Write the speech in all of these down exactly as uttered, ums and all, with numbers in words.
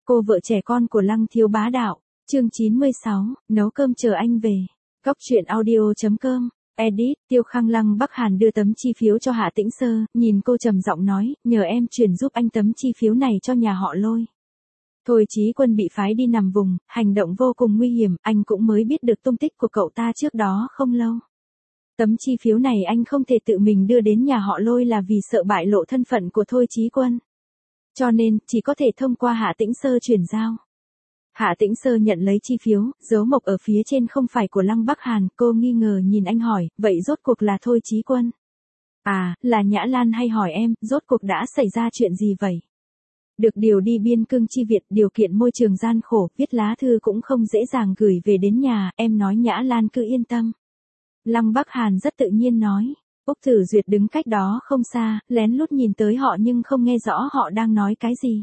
Cô vợ trẻ con của Lăng Thiếu Bá Đạo, chương chín mươi sáu, nấu cơm chờ anh về. Cóc truyện audio chấm com, edit, Tiêu Khang. Lăng Bắc Hàn đưa tấm chi phiếu cho Hạ Tĩnh Sơ, nhìn cô trầm giọng nói, nhờ em chuyển giúp anh tấm chi phiếu này cho nhà họ Lôi. Thôi Chí Quân bị phái đi nằm vùng, hành động vô cùng nguy hiểm, anh cũng mới biết được tung tích của cậu ta trước đó không lâu. Tấm chi phiếu này anh không thể tự mình đưa đến nhà họ Lôi là vì sợ bại lộ thân phận của Thôi Chí Quân. Cho nên, chỉ có thể thông qua Hạ Tĩnh Sơ chuyển giao. Hạ Tĩnh Sơ nhận lấy chi phiếu, dấu mộc ở phía trên không phải của Lăng Bắc Hàn, cô nghi ngờ nhìn anh hỏi, vậy rốt cuộc là Thôi Chí Quân? À, là Nhã Lan hay hỏi em, rốt cuộc đã xảy ra chuyện gì vậy? Được điều đi biên cương chi Việt, điều kiện môi trường gian khổ, viết lá thư cũng không dễ dàng gửi về đến nhà, em nói Nhã Lan cứ yên tâm. Lăng Bắc Hàn rất tự nhiên nói. Úc Tử Duyệt đứng cách đó không xa, lén lút nhìn tới họ nhưng không nghe rõ họ đang nói cái gì.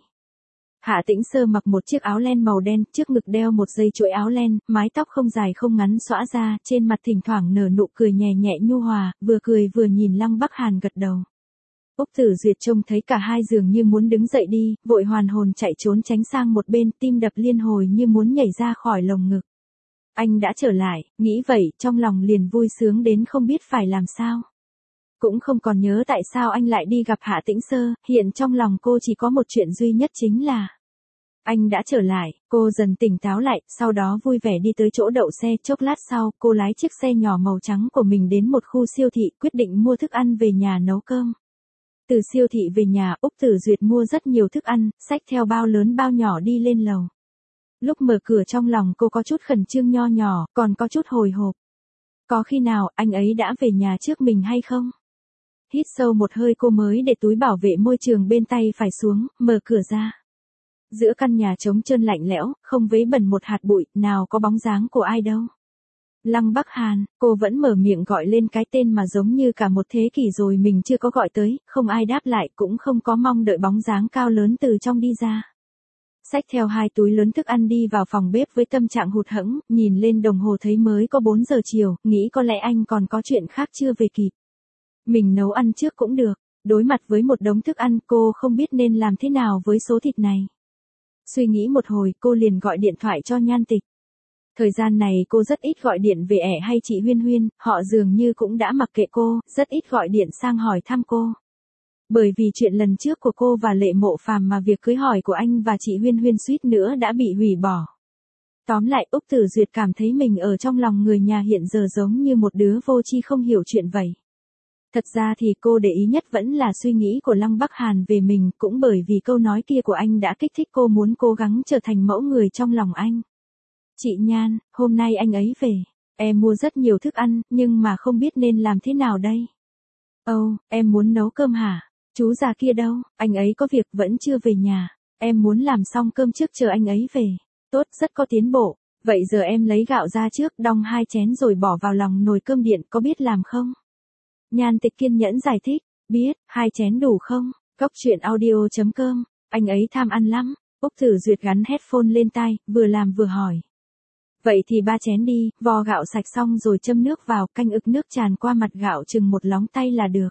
Hạ Tĩnh Sơ mặc một chiếc áo len màu đen, trước ngực đeo một dây chuỗi áo len, mái tóc không dài không ngắn xõa ra, trên mặt thỉnh thoảng nở nụ cười nhẹ nhẹ nhu hòa, vừa cười vừa nhìn Lăng Bắc Hàn gật đầu. Úc Tử Duyệt trông thấy cả hai dường như muốn đứng dậy đi, vội hoàn hồn chạy trốn tránh sang một bên, tim đập liên hồi như muốn nhảy ra khỏi lồng ngực. Anh đã trở lại, nghĩ vậy, trong lòng liền vui sướng đến không biết phải làm sao. Cũng không còn nhớ tại sao anh lại đi gặp Hạ Tĩnh Sơ, hiện trong lòng cô chỉ có một chuyện duy nhất chính là anh đã trở lại, cô dần tỉnh táo lại, sau đó vui vẻ đi tới chỗ đậu xe, chốc lát sau, cô lái chiếc xe nhỏ màu trắng của mình đến một khu siêu thị, quyết định mua thức ăn về nhà nấu cơm. Từ siêu thị về nhà, Úc Tử Duyệt mua rất nhiều thức ăn, xách theo bao lớn bao nhỏ đi lên lầu. Lúc mở cửa trong lòng cô có chút khẩn trương nho nhỏ, còn có chút hồi hộp. Có khi nào anh ấy đã về nhà trước mình hay không? Hít sâu một hơi cô mới để túi bảo vệ môi trường bên tay phải xuống, mở cửa ra. Giữa căn nhà trống trơn lạnh lẽo, không vấy bẩn một hạt bụi, nào có bóng dáng của ai đâu. Lăng Bắc Hàn, cô vẫn mở miệng gọi lên cái tên mà giống như cả một thế kỷ rồi mình chưa có gọi tới, không ai đáp lại cũng không có mong đợi bóng dáng cao lớn từ trong đi ra. Xách theo hai túi lớn thức ăn đi vào phòng bếp với tâm trạng hụt hẫng, nhìn lên đồng hồ thấy mới có bốn giờ chiều, nghĩ có lẽ anh còn có chuyện khác chưa về kịp. Mình nấu ăn trước cũng được, đối mặt với một đống thức ăn cô không biết nên làm thế nào với số thịt này. Suy nghĩ một hồi cô liền gọi điện thoại cho Nhan Tịch. Thời gian này cô rất ít gọi điện về ẻ hay chị Huyên Huyên, họ dường như cũng đã mặc kệ cô, rất ít gọi điện sang hỏi thăm cô. Bởi vì chuyện lần trước của cô và Lệ Mộ Phàm mà việc cưới hỏi của anh và chị Huyên Huyên suýt nữa đã bị hủy bỏ. Tóm lại Úc Tử Duyệt cảm thấy mình ở trong lòng người nhà hiện giờ giống như một đứa vô tri không hiểu chuyện vậy. Thật ra thì cô để ý nhất vẫn là suy nghĩ của Lăng Bắc Hàn về mình, cũng bởi vì câu nói kia của anh đã kích thích cô muốn cố gắng trở thành mẫu người trong lòng anh. Chị Nhan, hôm nay anh ấy về, em mua rất nhiều thức ăn, nhưng mà không biết nên làm thế nào đây. Ồ, oh, em muốn nấu cơm hả? Chú già kia đâu, anh ấy có việc vẫn chưa về nhà, em muốn làm xong cơm trước chờ anh ấy về. Tốt, rất có tiến bộ, vậy giờ em lấy gạo ra trước, đong hai chén rồi bỏ vào lòng nồi cơm điện, có biết làm không? Nhan Tịch kiên nhẫn giải thích, biết, hai chén đủ không? Cóc truyện audio chấm com, anh ấy tham ăn lắm. Úc Tử Duyệt gắn headphone lên tai, vừa làm vừa hỏi. Vậy thì ba chén đi, vo gạo sạch xong rồi châm nước vào, canh ực nước tràn qua mặt gạo chừng một lóng tay là được.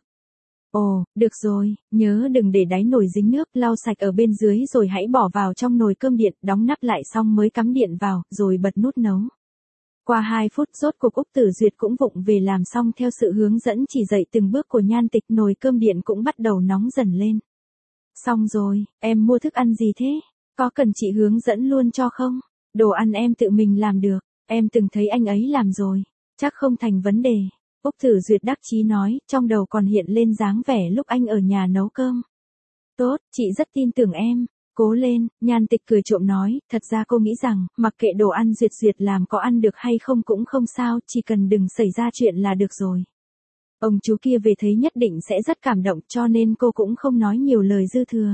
Ồ, được rồi, nhớ đừng để đáy nồi dính nước, lau sạch ở bên dưới rồi hãy bỏ vào trong nồi cơm điện, đóng nắp lại xong mới cắm điện vào, rồi bật nút nấu. Qua hai phút rốt cuộc Úc Tử Duyệt cũng vụng về làm xong theo sự hướng dẫn chỉ dạy từng bước của Nhan Tịch, nồi cơm điện cũng bắt đầu nóng dần lên. Xong rồi, em mua thức ăn gì thế? Có cần chị hướng dẫn luôn cho không? Đồ ăn em tự mình làm được, em từng thấy anh ấy làm rồi, chắc không thành vấn đề. Úc Tử Duyệt đắc chí nói, trong đầu còn hiện lên dáng vẻ lúc anh ở nhà nấu cơm. Tốt, chị rất tin tưởng em. Cố lên, Nhan Tịch cười trộm nói, thật ra cô nghĩ rằng, mặc kệ đồ ăn Duyệt Duyệt làm có ăn được hay không cũng không sao, chỉ cần đừng xảy ra chuyện là được rồi. Ông chú kia về thấy nhất định sẽ rất cảm động cho nên cô cũng không nói nhiều lời dư thừa.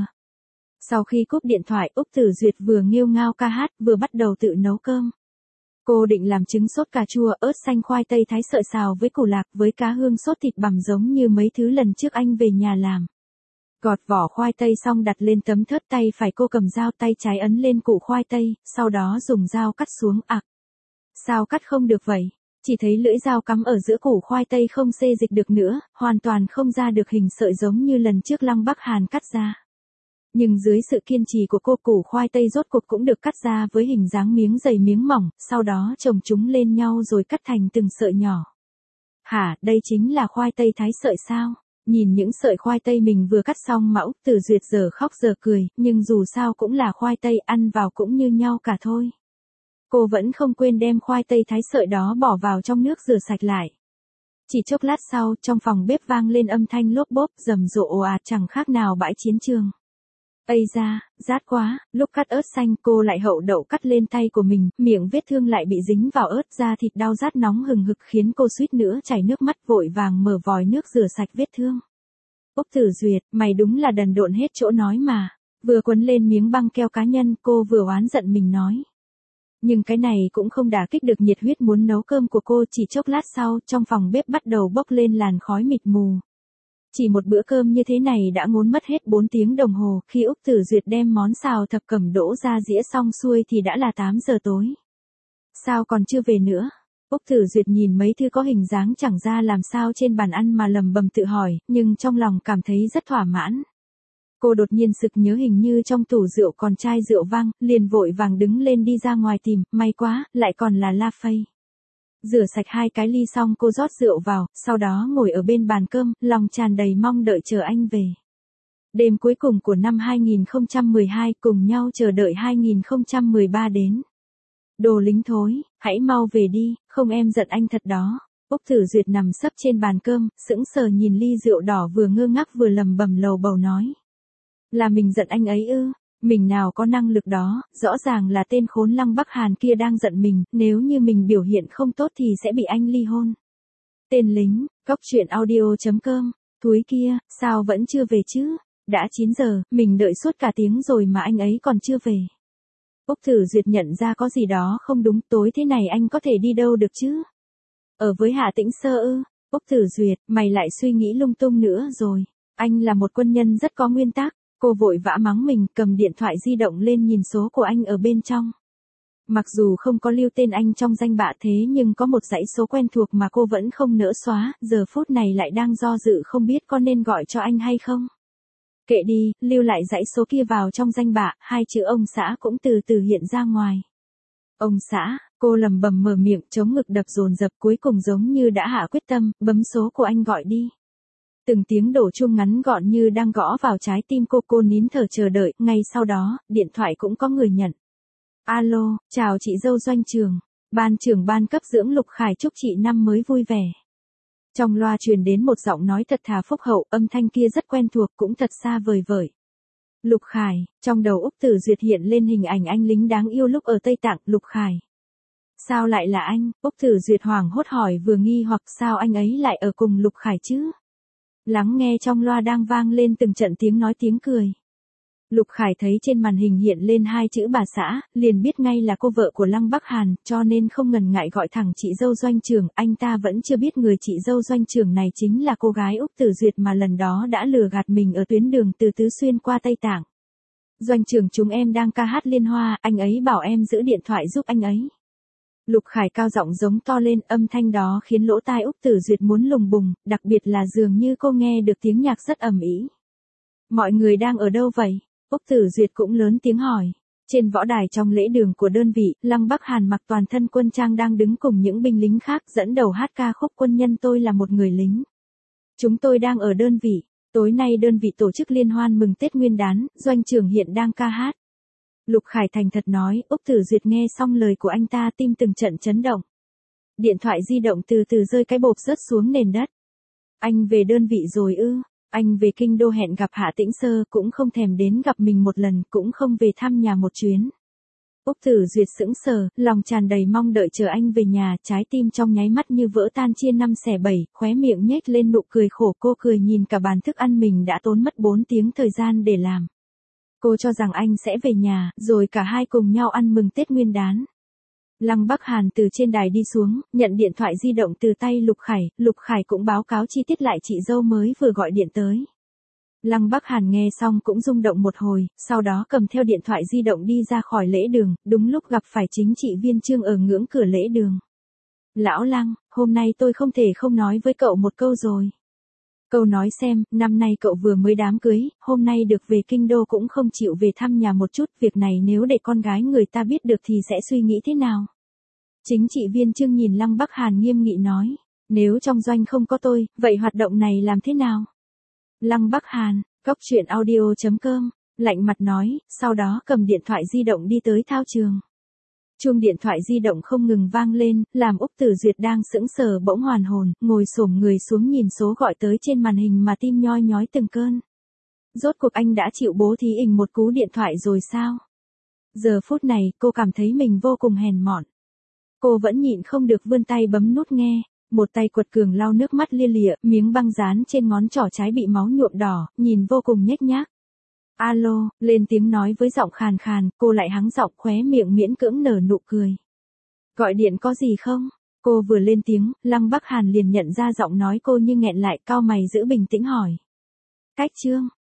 Sau khi cúp điện thoại, Úc Tử Duyệt vừa nghêu ngao ca hát, vừa bắt đầu tự nấu cơm. Cô định làm trứng sốt cà chua, ớt xanh, khoai tây thái sợi xào với củ lạc với cá hương sốt thịt bằm giống như mấy thứ lần trước anh về nhà làm. Gọt vỏ khoai tây xong đặt lên tấm thớt, tay phải cô cầm dao, tay trái ấn lên củ khoai tây, sau đó dùng dao cắt xuống. À, sao cắt không được vậy? Chỉ thấy lưỡi dao cắm ở giữa củ khoai tây không xê dịch được nữa, hoàn toàn không ra được hình sợi giống như lần trước Lăng Bắc Hàn cắt ra. Nhưng dưới sự kiên trì của cô, củ khoai tây rốt cuộc cũng được cắt ra với hình dáng miếng dày miếng mỏng, sau đó chồng chúng lên nhau rồi cắt thành từng sợi nhỏ. Hả, đây chính là khoai tây thái sợi sao? Nhìn những sợi khoai tây mình vừa cắt xong mà Úc Tử Duyệt giờ khóc giờ cười, nhưng dù sao cũng là khoai tây, ăn vào cũng như nhau cả thôi. Cô vẫn không quên đem khoai tây thái sợi đó bỏ vào trong nước rửa sạch lại. Chỉ chốc lát sau, trong phòng bếp vang lên âm thanh lốp bốp, rầm rộ ồ ạt chẳng khác nào bãi chiến trường. Ây da, rát quá, lúc cắt ớt xanh cô lại hậu đậu cắt lên tay của mình, miệng vết thương lại bị dính vào ớt, da thịt đau rát nóng hừng hực khiến cô suýt nữa chảy nước mắt, vội vàng mở vòi nước rửa sạch vết thương. Úc Tử Duyệt, mày đúng là đần độn hết chỗ nói mà. Vừa quấn lên miếng băng keo cá nhân, cô vừa oán giận mình nói. Nhưng cái này cũng không đả kích được nhiệt huyết muốn nấu cơm của cô, chỉ chốc lát sau, trong phòng bếp bắt đầu bốc lên làn khói mịt mù. Chỉ một bữa cơm như thế này đã ngốn mất hết bốn tiếng đồng hồ, khi Úc Tử Duyệt đem món xào thập cẩm đỗ ra dĩa xong xuôi thì đã là tám giờ tối. Sao còn chưa về nữa? Úc Tử Duyệt nhìn mấy thứ có hình dáng chẳng ra làm sao trên bàn ăn mà lầm bầm tự hỏi, nhưng trong lòng cảm thấy rất thỏa mãn. Cô đột nhiên sực nhớ hình như trong tủ rượu còn chai rượu vang, liền vội vàng đứng lên đi ra ngoài tìm, may quá, lại còn là La Phây. Rửa sạch hai cái ly xong cô rót rượu vào, sau đó ngồi ở bên bàn cơm, lòng tràn đầy mong đợi chờ anh về. Đêm cuối cùng của năm hai nghìn không trăm mười hai, cùng nhau chờ đợi hai nghìn không trăm mười ba đến. Đồ lính thối, hãy mau về đi, không em giận anh thật đó. Úc Tử Duyệt nằm sấp trên bàn cơm, sững sờ nhìn ly rượu đỏ vừa ngơ ngác vừa lầm bầm lầu bầu nói. Là mình giận anh ấy ư? Mình nào có năng lực đó, rõ ràng là tên khốn Lăng Bắc Hàn kia đang giận mình, nếu như mình biểu hiện không tốt thì sẽ bị anh ly hôn. Tên lính, cóc truyện audio chấm com, thúi kia, sao vẫn chưa về chứ? Đã chín giờ, mình đợi suốt cả tiếng rồi mà anh ấy còn chưa về. Úc Tử Duyệt nhận ra có gì đó không đúng, tối thế này anh có thể đi đâu được chứ? Ở với Hạ Tĩnh Sơ ư? Úc Tử Duyệt, mày lại suy nghĩ lung tung nữa rồi. Anh là một quân nhân rất có nguyên tắc. Cô vội vã mắng mình, cầm điện thoại di động lên nhìn số của anh ở bên trong. Mặc dù không có lưu tên anh trong danh bạ thế nhưng có một dãy số quen thuộc mà cô vẫn không nỡ xóa, giờ phút này lại đang do dự không biết có nên gọi cho anh hay không. Kệ đi, lưu lại dãy số kia vào trong danh bạ, hai chữ ông xã cũng từ từ hiện ra ngoài. Ông xã, cô lầm bầm mở miệng, chống ngực đập dồn dập, cuối cùng giống như đã hạ quyết tâm, bấm số của anh gọi đi. Từng tiếng đổ chuông ngắn gọn như đang gõ vào trái tim cô, cô nín thở chờ đợi, ngay sau đó, điện thoại cũng có người nhận. Alo, chào chị dâu Doanh Trường, ban trưởng ban cấp dưỡng Lục Khải chúc chị năm mới vui vẻ. Trong loa truyền đến một giọng nói thật thà phúc hậu, âm thanh kia rất quen thuộc cũng thật xa vời vợi. Lục Khải, trong đầu Úc Tử Duyệt hiện lên hình ảnh anh lính đáng yêu lúc ở Tây Tạng, Lục Khải. Sao lại là anh? Úc Tử Duyệt hoảng hốt hỏi vừa nghi hoặc sao anh ấy lại ở cùng Lục Khải chứ? Lắng nghe trong loa đang vang lên từng trận tiếng nói tiếng cười. Lục Khải thấy trên màn hình hiện lên hai chữ bà xã, liền biết ngay là cô vợ của Lăng Bắc Hàn, cho nên không ngần ngại gọi thẳng chị dâu Doanh Trường. Anh ta vẫn chưa biết người chị dâu Doanh Trường này chính là cô gái Úc Tử Duyệt mà lần đó đã lừa gạt mình ở tuyến đường từ Tứ Xuyên qua Tây Tạng. Doanh Trường, chúng em đang ca hát liên hoa, anh ấy bảo em giữ điện thoại giúp anh ấy. Lục Khải cao giọng giống to lên, âm thanh đó khiến lỗ tai Úc Tử Duyệt muốn lùng bùng, đặc biệt là dường như cô nghe được tiếng nhạc rất ầm ĩ. Mọi người đang ở đâu vậy? Úc Tử Duyệt cũng lớn tiếng hỏi. Trên võ đài trong lễ đường của đơn vị, Lăng Bắc Hàn mặc toàn thân quân trang đang đứng cùng những binh lính khác dẫn đầu hát ca khúc Quân nhân tôi là một người lính. Chúng tôi đang ở đơn vị, tối nay đơn vị tổ chức liên hoan mừng Tết Nguyên đán, Doanh Trường hiện đang ca hát. Lục Khải thành thật nói, Úc Tử Duyệt nghe xong lời của anh ta tim từng trận chấn động. Điện thoại di động từ từ rơi cái bộp rớt xuống nền đất. Anh về đơn vị rồi ư? Anh về kinh đô hẹn gặp Hạ Tĩnh Sơ, cũng không thèm đến gặp mình một lần, cũng không về thăm nhà một chuyến. Úc Tử Duyệt sững sờ, lòng tràn đầy mong đợi chờ anh về nhà, trái tim trong nháy mắt như vỡ tan chia năm xẻ bảy, khóe miệng nhếch lên nụ cười khổ, cô cười nhìn cả bàn thức ăn mình đã tốn mất bốn tiếng thời gian để làm. Cô cho rằng anh sẽ về nhà, rồi cả hai cùng nhau ăn mừng Tết Nguyên đán. Lăng Bắc Hàn từ trên đài đi xuống, nhận điện thoại di động từ tay Lục Khải, Lục Khải cũng báo cáo chi tiết lại chị dâu mới vừa gọi điện tới. Lăng Bắc Hàn nghe xong cũng rung động một hồi, sau đó cầm theo điện thoại di động đi ra khỏi lễ đường, đúng lúc gặp phải chính trị viên Trương ở ngưỡng cửa lễ đường. Lão Lăng, hôm nay tôi không thể không nói với cậu một câu rồi. Câu nói xem, năm nay cậu vừa mới đám cưới, hôm nay được về kinh đô cũng không chịu về thăm nhà một chút, việc này nếu để con gái người ta biết được thì sẽ suy nghĩ thế nào? Chính trị viên Trương nhìn Lăng Bắc Hàn nghiêm nghị nói, nếu trong doanh không có tôi, vậy hoạt động này làm thế nào? Lăng Bắc Hàn, cóc truyện audio chấm com, lạnh mặt nói, sau đó cầm điện thoại di động đi tới thao trường. Chuông điện thoại di động không ngừng vang lên, làm Úc Tử Duyệt đang sững sờ bỗng hoàn hồn, ngồi xổm người xuống nhìn số gọi tới trên màn hình mà tim nhoi nhói từng cơn. Rốt cuộc anh đã chịu bố thí ình một cú điện thoại rồi sao? Giờ phút này, cô cảm thấy mình vô cùng hèn mọn. Cô vẫn nhịn không được vươn tay bấm nút nghe, một tay quật cường lau nước mắt lia lịa, miếng băng dán trên ngón trỏ trái bị máu nhuộm đỏ, nhìn vô cùng nhếch nhác. Alo, lên tiếng nói với giọng khàn khàn, cô lại hắng giọng khóe miệng miễn cưỡng nở nụ cười. Gọi điện có gì không? Cô vừa lên tiếng, Lăng Bắc Hàn liền nhận ra giọng nói cô như nghẹn lại, cau mày giữ bình tĩnh hỏi. Cách Trương,